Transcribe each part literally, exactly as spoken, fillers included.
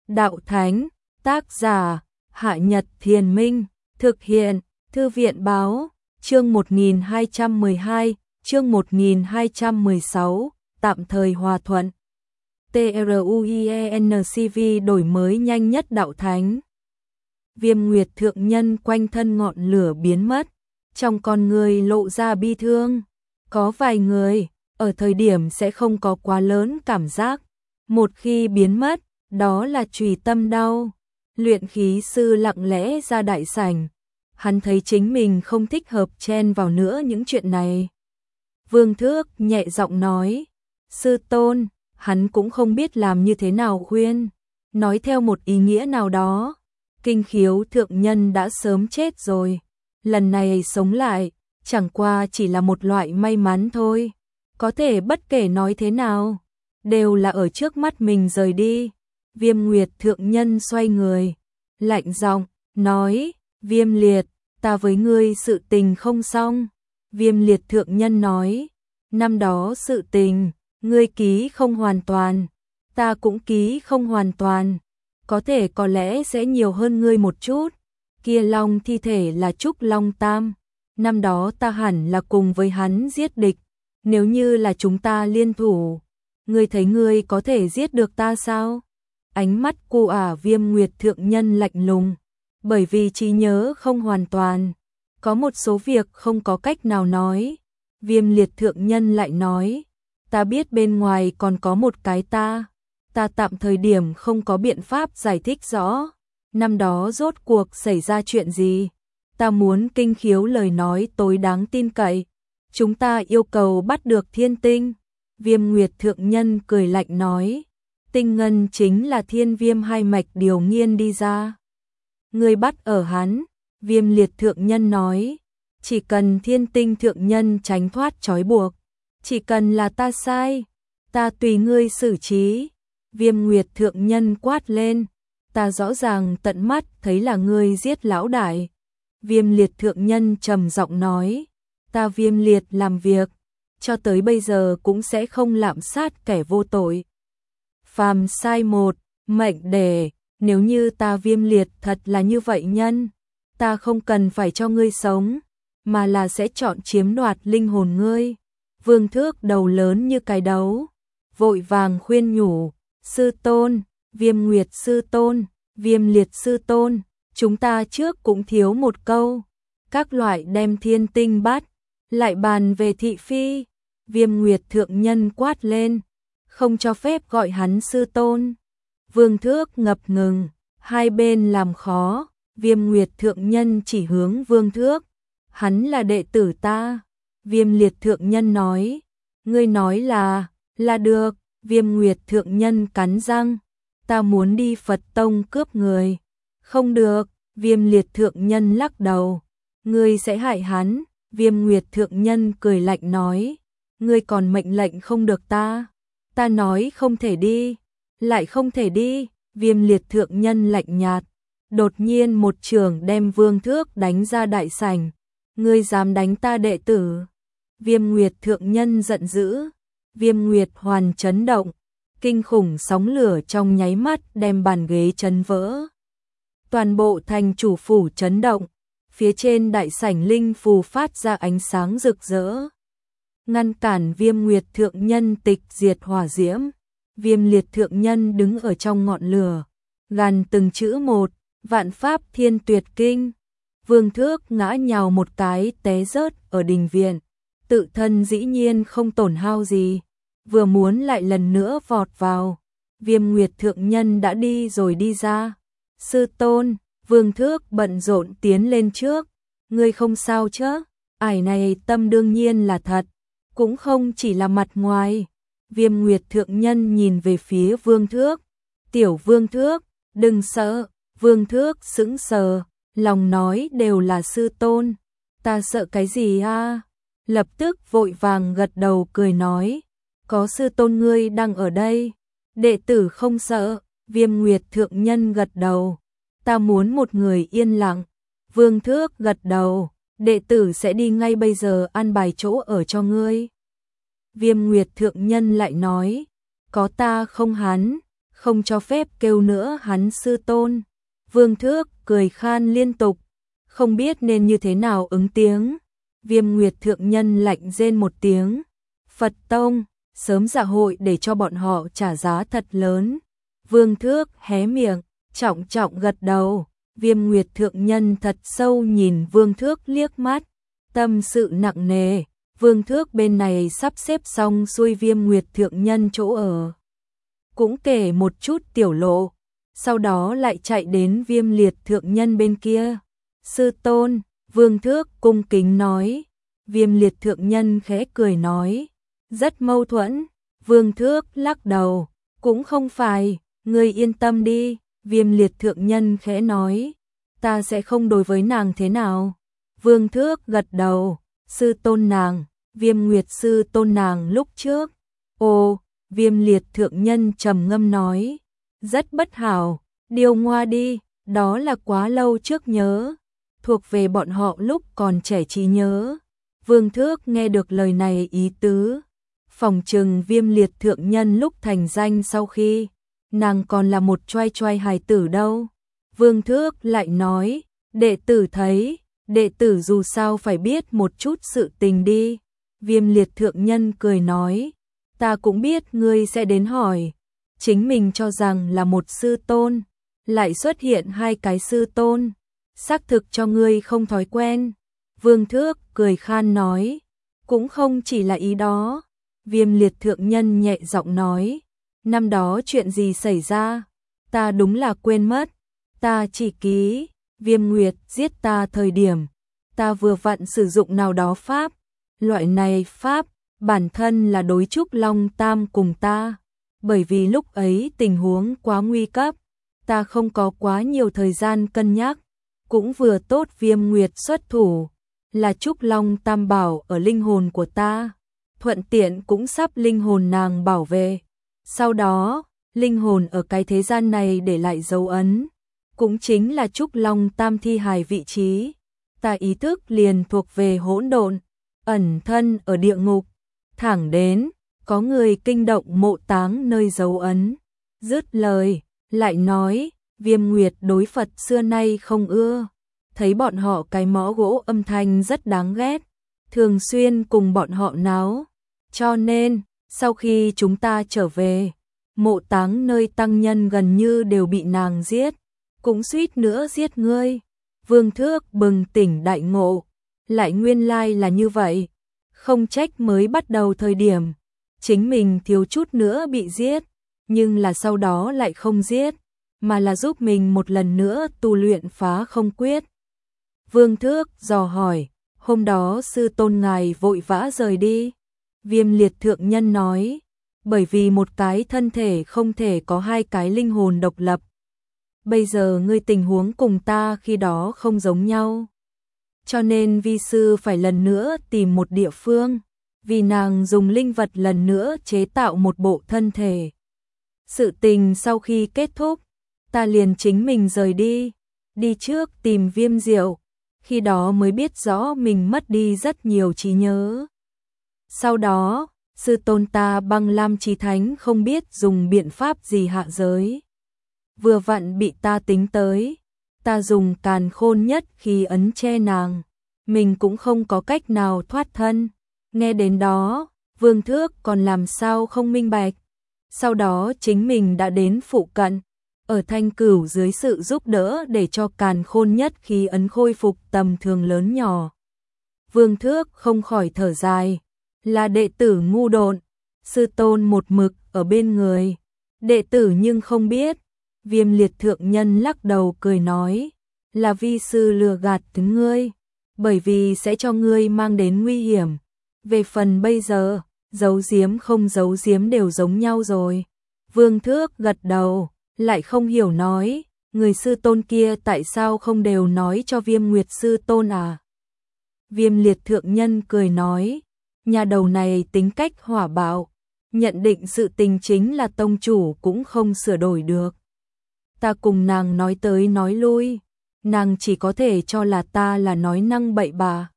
Đạo Thánh, tác giả, Hạ Nhật Thiền Minh, thực hiện, Thư viện Báo, chương một nghìn hai trăm mười hai, chương một nghìn hai trăm mười sáu, tạm thời hòa thuận. TRUIENCV đổi mới nhanh nhất Đạo Thánh. Viêm Nguyệt thượng nhân quanh thân ngọn lửa biến mất, trong con người lộ ra bi thương. Có vài người, ở thời điểm sẽ không có quá lớn cảm giác, một khi biến mất, đó là chùy tâm đau. Luyện khí sư lặng lẽ ra đại sảnh, hắn thấy chính mình không thích hợp chen vào nữa những chuyện này. Vương Thước nhẹ giọng nói, sư tôn, hắn cũng không biết làm như thế nào khuyên, nói theo một ý nghĩa nào đó. Kinh Khiếu thượng nhân đã sớm chết rồi, lần này sống lại, chẳng qua chỉ là một loại may mắn thôi. Có thể bất kể nói thế nào, đều là ở trước mắt mình rời đi. Viêm Nguyệt thượng nhân xoay người, lạnh giọng nói, Viêm Liệt, ta với ngươi sự tình không xong. Viêm Liệt thượng nhân nói, năm đó sự tình, ngươi ký không hoàn toàn, ta cũng ký không hoàn toàn, có thể có lẽ sẽ nhiều hơn ngươi một chút. Kia long thi thể là Trúc Long Tam, năm đó ta hẳn là cùng với hắn giết địch, nếu như là chúng ta liên thủ, ngươi thấy ngươi có thể giết được ta sao? Ánh mắt cô ả Viêm Nguyệt thượng nhân lạnh lùng, bởi vì trí nhớ không hoàn toàn, có một số việc không có cách nào nói. Viêm Liệt thượng nhân lại nói, ta biết bên ngoài còn có một cái ta, ta tạm thời điểm không có biện pháp giải thích rõ, năm đó rốt cuộc xảy ra chuyện gì, ta muốn Kinh Khiếu lời nói tối đáng tin cậy, chúng ta yêu cầu bắt được thiên tinh. Viêm Nguyệt thượng nhân cười lạnh nói, tinh ngân chính là thiên viêm hai mạch điều nghiên đi ra. Ngươi bắt ở hắn. Viêm Liệt thượng nhân nói, chỉ cần thiên tinh thượng nhân tránh thoát trói buộc, chỉ cần là ta sai, ta tùy ngươi xử trí. Viêm Nguyệt thượng nhân quát lên, ta rõ ràng tận mắt thấy là ngươi giết lão đại. Viêm Liệt thượng nhân trầm giọng nói, ta Viêm Liệt làm việc, cho tới bây giờ cũng sẽ không lạm sát kẻ vô tội. Phàm sai một, mệnh đề, nếu như ta Viêm Liệt thật là như vậy nhân, ta không cần phải cho ngươi sống, mà là sẽ chọn chiếm đoạt linh hồn ngươi. Vương Thước đầu lớn như cái đấu, vội vàng khuyên nhủ, sư tôn, Viêm Nguyệt sư tôn, Viêm Liệt sư tôn, chúng ta trước cũng thiếu một câu, các loại đem thiên tinh bắt, lại bàn về thị phi. Viêm Nguyệt thượng nhân quát lên, không cho phép gọi hắn sư tôn. Vương Thước ngập ngừng, hai bên làm khó. Viêm Nguyệt thượng nhân chỉ hướng Vương Thước, hắn là đệ tử ta. Viêm Liệt thượng nhân nói, ngươi nói là, là được. Viêm Nguyệt thượng nhân cắn răng, ta muốn đi Phật tông cướp người. Không được. Viêm Liệt thượng nhân lắc đầu, ngươi sẽ hại hắn. Viêm Nguyệt thượng nhân cười lạnh nói, ngươi còn mệnh lệnh không được ta. Ta nói không thể đi, lại không thể đi. Viêm Liệt thượng nhân lạnh nhạt, đột nhiên một trường đem Vương Thước đánh ra đại sảnh. Ngươi dám đánh ta đệ tử? Viêm Nguyệt thượng nhân giận dữ. Viêm Nguyệt hoàn chấn động, kinh khủng sóng lửa trong nháy mắt đem bàn ghế chấn vỡ. Toàn bộ thành chủ phủ chấn động, phía trên đại sảnh linh phù phát ra ánh sáng rực rỡ, ngăn cản Viêm Nguyệt thượng nhân tịch diệt hỏa diễm. Viêm Liệt thượng nhân đứng ở trong ngọn lửa, gằn từng chữ một, vạn pháp thiên tuyệt kinh. Vương Thước ngã nhào một cái té rớt ở đình viện, tự thân dĩ nhiên không tổn hao gì, vừa muốn lại lần nữa vọt vào. Viêm Nguyệt thượng nhân đã đi rồi đi ra. Sư tôn, Vương Thước bận rộn tiến lên trước, ngươi không sao chứ? Ải này tâm đương nhiên là thật, cũng không chỉ là mặt ngoài. Viêm Nguyệt thượng nhân nhìn về phía Vương Thước, tiểu Vương Thước, đừng sợ. Vương Thước sững sờ, lòng nói đều là sư tôn, ta sợ cái gì a? Lập tức vội vàng gật đầu cười nói, có sư tôn ngươi đang ở đây, đệ tử không sợ. Viêm Nguyệt thượng nhân gật đầu, ta muốn một người yên lặng. Vương Thước gật đầu, đệ tử sẽ đi ngay bây giờ an bài chỗ ở cho ngươi. Viêm Nguyệt thượng nhân lại nói, có ta không hắn, không cho phép kêu nữa hắn sư tôn. Vương Thước cười khan liên tục, không biết nên như thế nào ứng tiếng. Viêm Nguyệt thượng nhân lạnh rên một tiếng. Phật tông, sớm dạ hội để cho bọn họ trả giá thật lớn. Vương Thước hé miệng, trọng trọng gật đầu. Viêm Nguyệt thượng nhân thật sâu nhìn Vương Thước liếc mắt, tâm sự nặng nề. Vương Thước bên này sắp xếp xong xuôi Viêm Nguyệt thượng nhân chỗ ở, cũng kể một chút tiểu lộ, sau đó lại chạy đến Viêm Liệt thượng nhân bên kia. Sư tôn, Vương Thước cung kính nói. Viêm Liệt thượng nhân khẽ cười nói, rất mâu thuẫn. Vương Thước lắc đầu, cũng không phải, ngươi yên tâm đi. Viêm Liệt thượng nhân khẽ nói, ta sẽ không đối với nàng thế nào. Vương Thước gật đầu, sư tôn nàng, Viêm Nguyệt sư tôn nàng lúc trước. Ồ, Viêm Liệt thượng nhân trầm ngâm nói, rất bất hảo, điều ngoa đi, đó là quá lâu trước nhớ, thuộc về bọn họ lúc còn trẻ trí nhớ. Vương Thước nghe được lời này ý tứ, phòng trừng Viêm Liệt thượng nhân lúc thành danh sau khi, nàng còn là một choai choai hài tử đâu. Vương Thước lại nói, đệ tử thấy, đệ tử dù sao phải biết một chút sự tình đi. Viêm Liệt thượng nhân cười nói, ta cũng biết ngươi sẽ đến hỏi, chính mình cho rằng là một sư tôn, lại xuất hiện hai cái sư tôn, xác thực cho ngươi không thói quen. Vương Thước cười khan nói, cũng không chỉ là ý đó. Viêm Liệt thượng nhân nhẹ giọng nói, năm đó chuyện gì xảy ra, ta đúng là quên mất, ta chỉ ký, Viêm Nguyệt giết ta thời điểm, ta vừa vặn sử dụng nào đó pháp, loại này pháp, bản thân là đối Trúc Long Tam cùng ta, bởi vì lúc ấy tình huống quá nguy cấp, ta không có quá nhiều thời gian cân nhắc, cũng vừa tốt Viêm Nguyệt xuất thủ, là Trúc Long Tam bảo ở linh hồn của ta, thuận tiện cũng sắp linh hồn nàng bảo vệ. Sau đó, linh hồn ở cái thế gian này để lại dấu ấn, cũng chính là Trúc Long Tam thi hài vị trí. Ta ý thức liền thuộc về hỗn độn, ẩn thân ở địa ngục, thẳng đến có người kinh động mộ táng nơi dấu ấn. Dứt lời, lại nói, Viêm Nguyệt đối Phật xưa nay không ưa, thấy bọn họ cái mõ gỗ âm thanh rất đáng ghét, thường xuyên cùng bọn họ náo, cho nên sau khi chúng ta trở về, mộ táng nơi tăng nhân gần như đều bị nàng giết, cũng suýt nữa giết ngươi. Vương Thước bừng tỉnh đại ngộ, lại nguyên lai là như vậy, không trách mới bắt đầu thời điểm, chính mình thiếu chút nữa bị giết, nhưng là sau đó lại không giết, mà là giúp mình một lần nữa tu luyện phá không quyết. Vương Thước dò hỏi, hôm đó sư tôn ngài vội vã rời đi. Viêm Liệt thượng nhân nói, bởi vì một cái thân thể không thể có hai cái linh hồn độc lập. Bây giờ ngươi tình huống cùng ta khi đó không giống nhau, cho nên vi sư phải lần nữa tìm một địa phương, vì nàng dùng linh vật lần nữa chế tạo một bộ thân thể. Sự tình sau khi kết thúc, ta liền chính mình rời đi, đi trước tìm Viêm Diệu, khi đó mới biết rõ mình mất đi rất nhiều trí nhớ. Sau đó, sư tôn ta Băng Lam Chí Thánh không biết dùng biện pháp gì hạ giới, vừa vặn bị ta tính tới, ta dùng càn khôn nhất khi ấn che nàng, mình cũng không có cách nào thoát thân. Nghe đến đó, Vương Thước còn làm sao không minh bạch. Sau đó chính mình đã đến phụ cận, ở Thanh Cửu dưới sự giúp đỡ để cho càn khôn nhất khi ấn khôi phục tầm thường lớn nhỏ. Vương Thước không khỏi thở dài, là đệ tử ngu độn, sư tôn một mực ở bên người, đệ tử nhưng không biết. Viêm Liệt thượng nhân lắc đầu cười nói, là vi sư lừa gạt ngươi, bởi vì sẽ cho ngươi mang đến nguy hiểm. Về phần bây giờ, giấu giếm không giấu giếm đều giống nhau rồi. Vương Thước gật đầu, lại không hiểu nói, người sư tôn kia tại sao không đều nói cho Viêm Nguyệt sư tôn à? Viêm Liệt thượng nhân cười nói, nhà đầu này tính cách hỏa bạo, nhận định sự tình chính là tông chủ cũng không sửa đổi được. Ta cùng nàng nói tới nói lui, nàng chỉ có thể cho là ta là nói năng bậy bạ.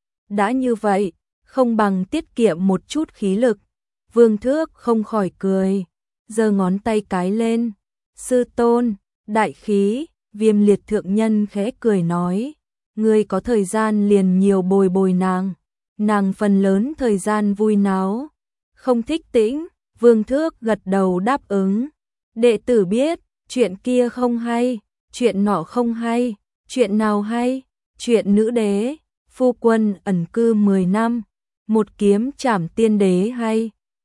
Đã như vậy, không bằng tiết kiệm một chút khí lực. Vương Thước không khỏi cười. giơ ngón tay cái lên. Sư tôn, đại khí, Viêm liệt thượng nhân khẽ cười nói, ngươi có thời gian liền nhiều bồi bồi nàng, nàng phần lớn thời gian vui náo, không thích tĩnh. Vương Thước gật đầu đáp ứng, đệ tử biết, chuyện kia không hay, chuyện nọ không hay, chuyện nào hay, chuyện nữ đế, phu quân ẩn cư mười năm, một kiếm trảm tiên đế hay.